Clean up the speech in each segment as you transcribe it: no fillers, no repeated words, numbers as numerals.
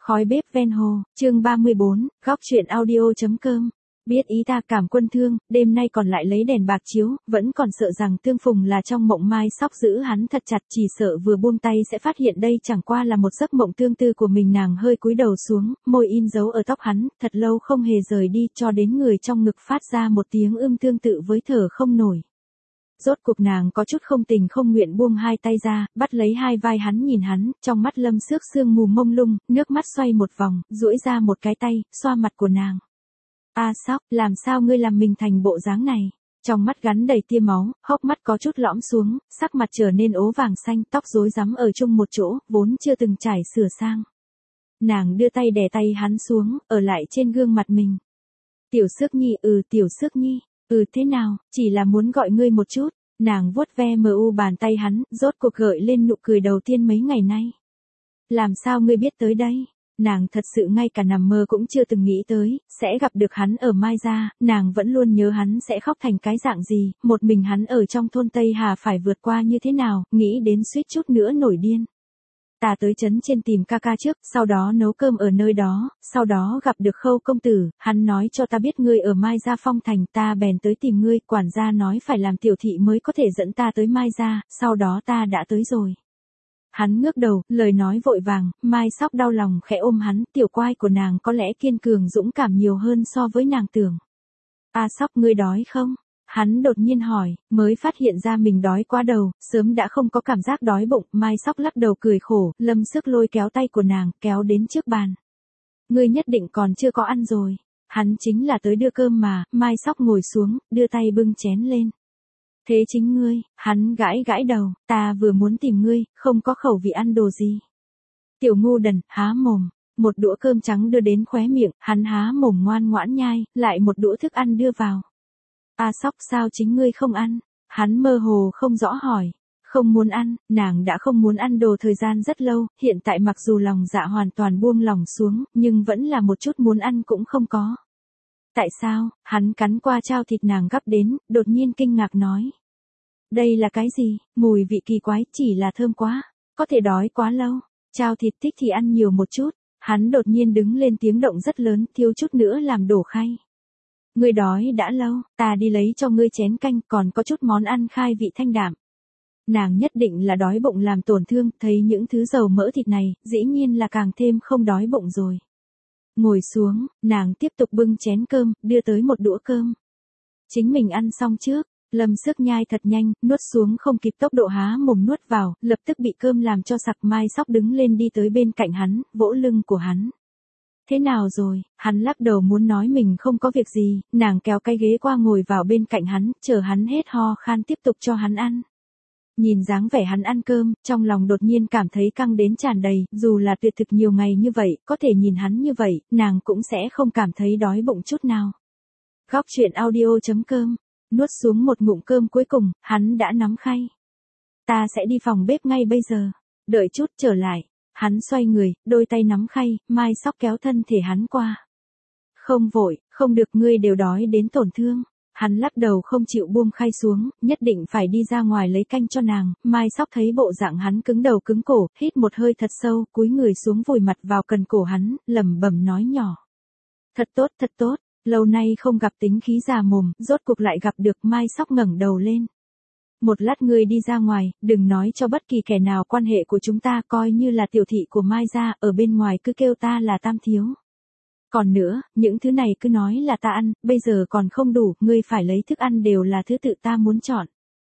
Khói bếp ven hồ, chương 34, góc chuyện audio.com. Biết ý ta cảm quân thương, đêm nay còn lại lấy đèn bạc chiếu, vẫn còn sợ rằng tương phùng là trong mộng mai sóc giữ hắn thật chặt, chỉ sợ vừa buông tay sẽ phát hiện đây chẳng qua là một giấc mộng tương tư của mình. Nàng hơi cúi đầu xuống, môi in dấu ở tóc hắn, thật lâu không hề rời đi, cho đến người trong ngực phát ra một tiếng tương tự với thở không nổi. Rốt cuộc nàng có chút không tình không nguyện buông hai tay ra, bắt lấy hai vai hắn, nhìn hắn, trong mắt lâm xước sương mù mông lung, nước mắt xoay một vòng, duỗi ra một cái tay, xoa mặt của nàng. A Sóc, làm sao ngươi làm mình thành bộ dáng này? Trong mắt gắn đầy tia máu, hốc mắt có chút lõm xuống, sắc mặt trở nên ố vàng xanh, tóc rối rắm ở chung một chỗ, vốn chưa từng trải sửa sang. Nàng đưa tay đè tay hắn xuống, ở lại trên gương mặt mình. Tiểu Xước Nhi, Tiểu Xước Nhi. Thế nào, chỉ là muốn gọi ngươi một chút. Nàng vuốt ve bàn tay hắn, rốt cuộc gợi lên nụ cười đầu tiên mấy ngày nay. Làm sao ngươi biết tới đây? Nàng thật sự ngay cả nằm mơ cũng chưa từng nghĩ tới, sẽ gặp được hắn ở Mai Gia, nàng vẫn luôn nhớ hắn sẽ khóc thành cái dạng gì, một mình hắn ở trong thôn Tây Hà phải vượt qua như thế nào, nghĩ đến suýt chút nữa nổi điên. Ta tới trấn trên tìm ca ca trước, sau đó nấu cơm ở nơi đó, sau đó gặp được Khâu công tử, hắn nói cho ta biết ngươi ở Mai Gia Phong Thành, ta bèn tới tìm ngươi, quản gia nói phải làm tiểu thị mới có thể dẫn ta tới Mai Gia, sau đó ta đã tới rồi. Hắn ngước đầu, lời nói vội vàng, Mai Sóc đau lòng khẽ ôm hắn, tiểu quai của nàng có lẽ kiên cường dũng cảm nhiều hơn so với nàng tưởng. A Sóc, ngươi đói không? Hắn đột nhiên hỏi, mới phát hiện ra mình đói quá đầu, sớm đã không có cảm giác đói bụng. Mai Sóc lắc đầu cười khổ, Lâm Sức lôi kéo tay của nàng, kéo đến trước bàn. Ngươi nhất định còn chưa có ăn rồi. Hắn chính là tới đưa cơm mà. Mai Sóc ngồi xuống, đưa tay bưng chén lên. Thế chính ngươi, hắn gãi gãi đầu, ta vừa muốn tìm ngươi, không có khẩu vị ăn đồ gì. Tiểu ngu đần, há mồm. Một đũa cơm trắng đưa đến khóe miệng, hắn há mồm ngoan ngoãn nhai, lại một đũa thức ăn đưa vào. A Sóc, sao chính ngươi không ăn? Hắn mơ hồ không rõ hỏi. Không muốn ăn, nàng đã không muốn ăn đồ thời gian rất lâu, hiện tại mặc dù lòng dạ hoàn toàn buông lỏng xuống, nhưng vẫn là một chút muốn ăn cũng không có. Tại sao? Hắn cắn qua chao thịt nàng gắp đến, đột nhiên kinh ngạc nói. Đây là cái gì? Mùi vị kỳ quái, chỉ là thơm quá. Có thể đói quá lâu. Chao thịt thích thì ăn nhiều một chút. Hắn đột nhiên đứng lên, tiếng động rất lớn, thiếu chút nữa làm đổ khay. Ngươi đói đã lâu, ta đi lấy cho ngươi chén canh, còn có chút món ăn khai vị thanh đạm. Nàng nhất định là đói bụng làm tổn thương, thấy những thứ dầu mỡ thịt này, dĩ nhiên là càng thêm không đói bụng rồi. Ngồi xuống, nàng tiếp tục bưng chén cơm, đưa tới một đũa cơm. Chính mình ăn xong trước, Lâm Sức nhai thật nhanh, nuốt xuống không kịp, tốc độ há mồm nuốt vào, lập tức bị cơm làm cho sặc. Mai Sóc đứng lên đi tới bên cạnh hắn, vỗ lưng của hắn. Thế nào rồi? Hắn lắc đầu muốn nói mình không có việc gì, nàng kéo cái ghế qua ngồi vào bên cạnh hắn, chờ hắn hết ho khan tiếp tục cho hắn ăn. Nhìn dáng vẻ hắn ăn cơm, trong lòng đột nhiên cảm thấy căng đến tràn đầy, dù là tuyệt thực nhiều ngày như vậy, có thể nhìn hắn như vậy, nàng cũng sẽ không cảm thấy đói bụng chút nào. Góc chuyện audio.com. Nuốt xuống một ngụm cơm cuối cùng, hắn đã nắm khay. Ta sẽ đi phòng bếp ngay bây giờ. Đợi chút trở lại. Hắn xoay người, đôi tay nắm khay, Mai Sóc kéo thân thể hắn qua. Không vội, không được, ngươi đều đói đến tổn thương. Hắn lắc đầu không chịu buông khay xuống, nhất định phải đi ra ngoài lấy canh cho nàng. Mai Sóc thấy bộ dạng hắn cứng đầu cứng cổ, hít một hơi thật sâu, cúi người xuống vùi mặt vào cần cổ hắn, lẩm bẩm nói nhỏ. Thật tốt, thật tốt. Lâu nay không gặp tính khí già mồm, rốt cuộc lại gặp được. Mai Sóc ngẩng đầu lên. Một lát ngươi đi ra ngoài, đừng nói cho bất kỳ kẻ nào quan hệ của chúng ta, coi như là tiểu thị của Mai Gia, ở bên ngoài cứ kêu ta là Tam Thiếu. Còn nữa, những thứ này cứ nói là ta ăn, bây giờ còn không đủ, ngươi phải lấy thức ăn đều là thứ tự ta muốn chọn.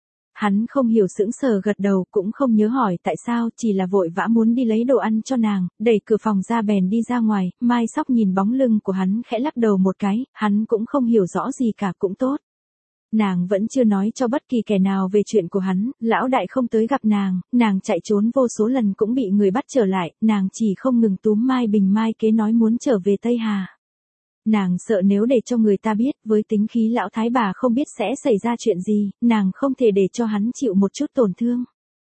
Hắn không hiểu, sững sờ gật đầu, cũng không nhớ hỏi tại sao, chỉ là vội vã muốn đi lấy đồ ăn cho nàng, đẩy cửa phòng ra bèn đi ra ngoài. Mai Sóc nhìn bóng lưng của hắn khẽ lắc đầu một cái, hắn cũng không hiểu rõ gì cả, cũng tốt. Nàng vẫn chưa nói cho bất kỳ kẻ nào về chuyện của hắn, lão đại không tới gặp nàng chạy trốn vô số lần cũng bị người bắt trở lại, nàng chỉ không ngừng túm Mai Bình Mai Kế nói muốn trở về Tây Hà. Nàng sợ nếu để cho người ta biết, với tính khí lão thái bà không biết sẽ xảy ra chuyện gì, nàng không thể để cho hắn chịu một chút tổn thương.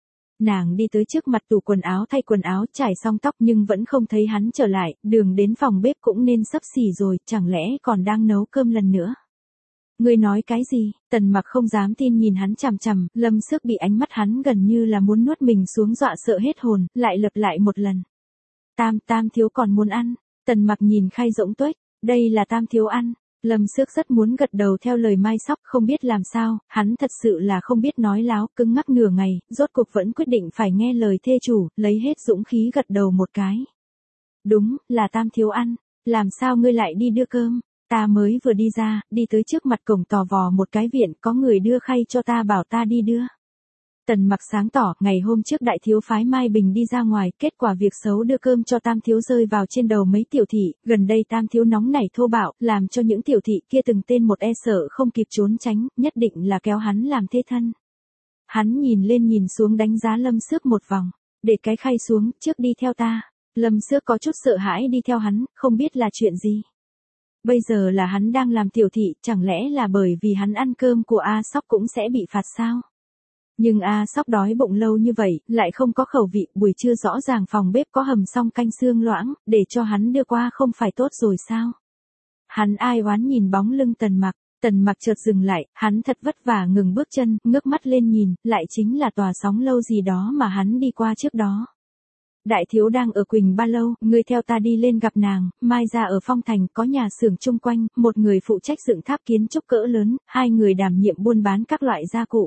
Nàng đi tới trước mặt tủ quần áo thay quần áo, trải xong tóc nhưng vẫn không thấy hắn trở lại, đường đến phòng bếp cũng nên sắp xỉ rồi, chẳng lẽ còn đang nấu cơm lần nữa. Ngươi nói cái gì? Tần Mặc không dám tin nhìn hắn chằm chằm, Lâm Sức bị ánh mắt hắn gần như là muốn nuốt mình xuống, dọa sợ hết hồn, lại lặp lại một lần. Tam thiếu còn muốn ăn. Tần Mặc nhìn khay rỗng tuếch, đây là Tam thiếu ăn. Lâm Xước rất muốn gật đầu theo lời Mai Sóc, không biết làm sao, hắn thật sự là không biết nói láo, cứng ngắc nửa ngày, rốt cuộc vẫn quyết định phải nghe lời thê chủ, lấy hết dũng khí gật đầu một cái. Đúng, là Tam thiếu ăn, làm sao ngươi lại đi đưa cơm? Ta mới vừa đi ra, đi tới trước mặt cổng tò vò một cái viện, có người đưa khay cho ta bảo ta đi đưa. Tần Mặc sáng tỏ, ngày hôm trước đại thiếu phái Mai Bình đi ra ngoài, kết quả việc xấu đưa cơm cho Tam thiếu rơi vào trên đầu mấy tiểu thị, gần đây Tam thiếu nóng nảy thô bạo, làm cho những tiểu thị kia từng tên một e sợ không kịp trốn tránh, nhất định là kéo hắn làm thế thân. Hắn nhìn lên nhìn xuống đánh giá Lâm Xước một vòng, để cái khay xuống, trước đi theo ta. Lâm Xước có chút sợ hãi đi theo hắn, không biết là chuyện gì. Bây giờ là hắn đang làm tiểu thị, chẳng lẽ là bởi vì hắn ăn cơm của A Sóc cũng sẽ bị phạt sao? Nhưng A Sóc đói bụng lâu như vậy, lại không có khẩu vị, buổi trưa rõ ràng phòng bếp có hầm xong canh xương loãng, để cho hắn đưa qua không phải tốt rồi sao? Hắn ai oán nhìn bóng lưng Tần Mặc chợt dừng lại, hắn thật vất vả ngừng bước chân, ngước mắt lên nhìn, lại chính là tòa sóng lâu gì đó mà hắn đi qua trước đó. Đại thiếu đang ở Quỳnh Ba Lâu, ngươi theo ta đi lên gặp nàng, Mai ra ở Phong Thành, có nhà xưởng chung quanh, một người phụ trách dựng tháp kiến trúc cỡ lớn, hai người đảm nhiệm buôn bán các loại gia cụ.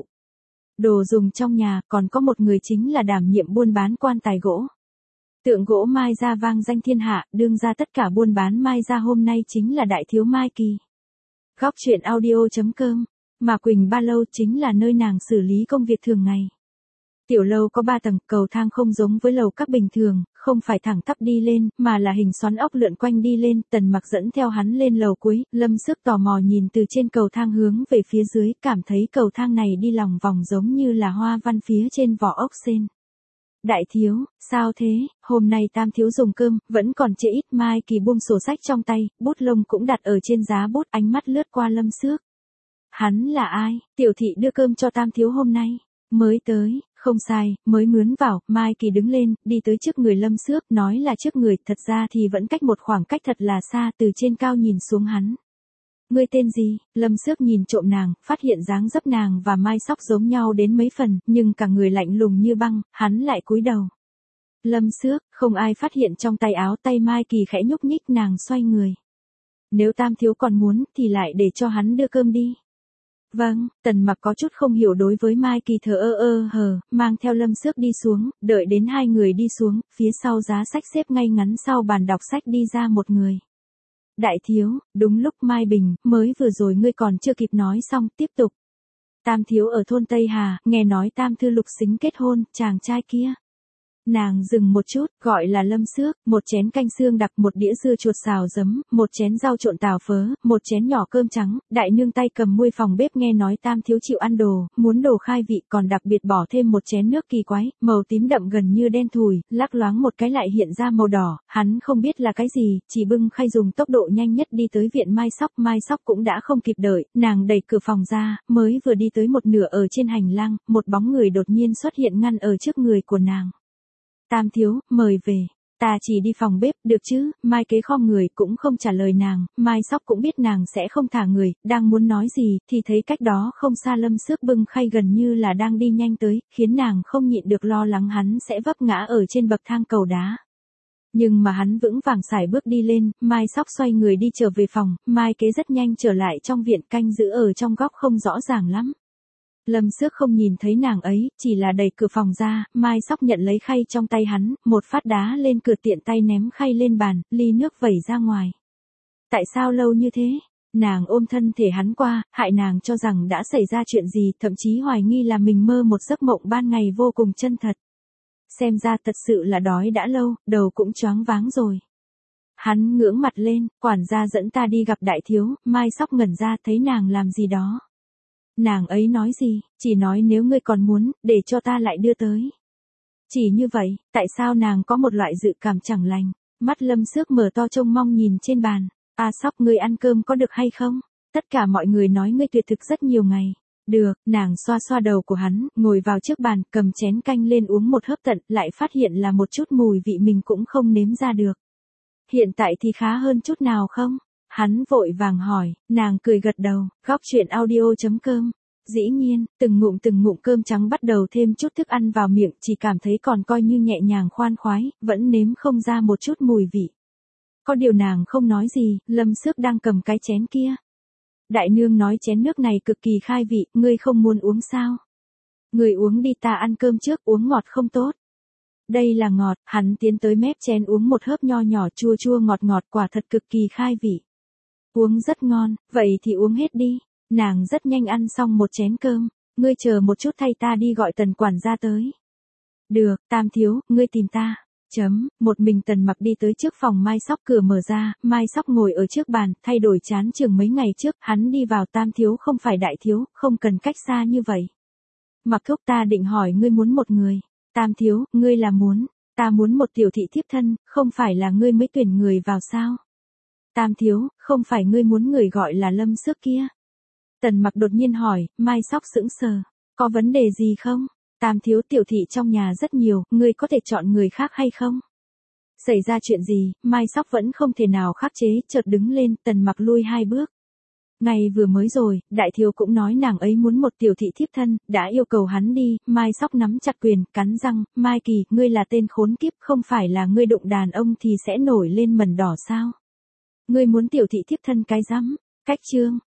Đồ dùng trong nhà, còn có một người chính là đảm nhiệm buôn bán quan tài gỗ. Tượng gỗ Mai ra vang danh thiên hạ, đương ra tất cả buôn bán Mai ra hôm nay chính là đại thiếu Mai Kỳ. Góc truyện audio.com, mà Quỳnh Ba Lâu chính là nơi nàng xử lý công việc thường ngày. Tiểu lâu có 3 tầng, cầu thang không giống với lầu các bình thường, không phải thẳng tắp đi lên, mà là hình xoắn ốc lượn quanh đi lên, Tần Mặc dẫn theo hắn lên lầu cuối, Lâm Xước tò mò nhìn từ trên cầu thang hướng về phía dưới, cảm thấy cầu thang này đi lòng vòng giống như là hoa văn phía trên vỏ ốc sên. Đại thiếu, sao thế, hôm nay Tam thiếu dùng cơm, vẫn còn trễ ít. Mai Kỳ buông sổ sách trong tay, bút lông cũng đặt ở trên giá bút, ánh mắt lướt qua Lâm Xước. Hắn là ai? Tiểu thị đưa cơm cho Tam thiếu hôm nay. Mới tới, không sai, mới mướn vào. Mai Kỳ đứng lên, đi tới trước người Lâm Xước, nói là trước người, thật ra thì vẫn cách một khoảng cách thật là xa, từ trên cao nhìn xuống hắn. Ngươi tên gì? Lâm Xước nhìn trộm nàng, phát hiện dáng dấp nàng và Mai Sóc giống nhau đến mấy phần, nhưng cả người lạnh lùng như băng, hắn lại cúi đầu. Lâm Xước, không ai phát hiện trong tay áo tay Mai Kỳ khẽ nhúc nhích, nàng xoay người. Nếu Tam thiếu còn muốn, thì lại để cho hắn đưa cơm đi. Vâng, Tần Mặc có chút không hiểu đối với Mai Kỳ thờ hờ, mang theo Lâm Xước đi xuống, đợi đến hai người đi xuống, phía sau giá sách xếp ngay ngắn sau bàn đọc sách đi ra một người. Đại thiếu, đúng lúc Mai Bình, mới vừa rồi ngươi còn chưa kịp nói xong, tiếp tục. Tam thiếu ở thôn Tây Hà, nghe nói Tam thư Lục Xính kết hôn, chàng trai kia. Nàng dừng một chút, gọi là Lâm Xước, một chén canh xương đặc, một đĩa dưa chuột xào giấm, một chén rau trộn tàu phớ, một chén nhỏ cơm trắng, đại nương tay cầm muôi phòng bếp nghe nói Tam thiếu chịu ăn đồ, muốn đồ khai vị, còn đặc biệt bỏ thêm một chén nước kỳ quái, màu tím đậm gần như đen thùi, lắc loáng một cái lại hiện ra màu đỏ, hắn không biết là cái gì, chỉ bưng khay dùng tốc độ nhanh nhất đi tới viện Mai Sóc cũng đã không kịp đợi, nàng đẩy cửa phòng ra, mới vừa đi tới một nửa ở trên hành lang, một bóng người đột nhiên xuất hiện ngăn ở trước người của nàng. Tam thiếu, mời về. Ta chỉ đi phòng bếp, được chứ? Mai kế khom người cũng không trả lời nàng, Mai Sóc cũng biết nàng sẽ không thả người, đang muốn nói gì, thì thấy cách đó không xa Lâm Xước bưng khay gần như là đang đi nhanh tới, khiến nàng không nhịn được lo lắng hắn sẽ vấp ngã ở trên bậc thang cầu đá. Nhưng mà hắn vững vàng sải bước đi lên, Mai Sóc xoay người đi trở về phòng, Mai kế rất nhanh trở lại trong viện, canh giữ ở trong góc không rõ ràng lắm. Lâm Xước không nhìn thấy nàng ấy, chỉ là đẩy cửa phòng ra, Mai Sóc nhận lấy khay trong tay hắn, một phát đá lên cửa, tiện tay ném khay lên bàn, ly nước vẩy ra ngoài. Tại sao lâu như thế? Nàng ôm thân thể hắn qua, hại nàng cho rằng đã xảy ra chuyện gì, thậm chí hoài nghi là mình mơ một giấc mộng ban ngày vô cùng chân thật. Xem ra thật sự là đói đã lâu, đầu cũng choáng váng rồi. Hắn ngưỡng mặt lên, quản gia dẫn ta đi gặp đại thiếu. Mai Sóc ngẩn ra, thấy nàng làm gì đó. Nàng ấy nói gì? Chỉ nói nếu ngươi còn muốn, để cho ta lại đưa tới. Chỉ như vậy, tại sao nàng có một loại dự cảm chẳng lành? Mắt Lâm Xước mở to trông mong nhìn trên bàn. A Sóc, ngươi ăn cơm có được hay không? Tất cả mọi người nói ngươi tuyệt thực rất nhiều ngày. Được, nàng xoa xoa đầu của hắn, ngồi vào trước bàn, cầm chén canh lên uống một hớp tận, lại phát hiện là một chút mùi vị mình cũng không nếm ra được. Hiện tại thì khá hơn chút nào không? Hắn vội vàng hỏi, nàng cười gật đầu. Góc truyện audio.com Dĩ nhiên, từng ngụm cơm trắng bắt đầu thêm chút thức ăn vào miệng, chỉ cảm thấy còn coi như nhẹ nhàng khoan khoái, vẫn nếm không ra một chút mùi vị. Có điều nàng không nói gì, Lâm Xước đang cầm cái chén kia. Đại nương nói chén nước này cực kỳ khai vị, ngươi không muốn uống sao? Ngươi uống đi, ta ăn cơm trước, uống ngọt không tốt. Đây là ngọt, hắn tiến tới mép chén uống một hớp nho nhỏ, chua chua ngọt ngọt, quả thật cực kỳ khai vị. Uống rất ngon, vậy thì uống hết đi. Nàng rất nhanh ăn xong một chén cơm. Ngươi chờ một chút, thay ta đi gọi Tần quản gia tới. Được, Tam thiếu, ngươi tìm ta. Một mình Tần Mặc đi tới trước phòng Mai Sóc, cửa mở ra, Mai Sóc ngồi ở trước bàn, thay đổi chán trường mấy ngày trước, hắn đi vào. Tam thiếu không phải đại thiếu, không cần cách xa như vậy. Mặc Thúc, ta định hỏi ngươi muốn một người. Tam thiếu, ngươi là muốn, ta muốn một tiểu thị thiếp thân, không phải là ngươi mới tuyển người vào sao? Tam thiếu, không phải ngươi muốn người gọi là Lâm Xước kia. Tần Mặc đột nhiên hỏi, Mai Sóc sững sờ, có vấn đề gì không? Tam thiếu, tiểu thị trong nhà rất nhiều, ngươi có thể chọn người khác hay không? Xảy ra chuyện gì? Mai Sóc vẫn không thể nào khắc chế, chợt đứng lên. Tần Mặc lui 2 bước. Ngày vừa mới rồi, đại thiếu cũng nói nàng ấy muốn một tiểu thị thiếp thân, đã yêu cầu hắn đi. Mai Sóc nắm chặt quyền, cắn răng, Mai Kỳ, ngươi là tên khốn kiếp, không phải là ngươi đụng đàn ông thì sẽ nổi lên mẩn đỏ sao? Ngươi muốn tiểu thị thiếp thân cái rắm? Cách chương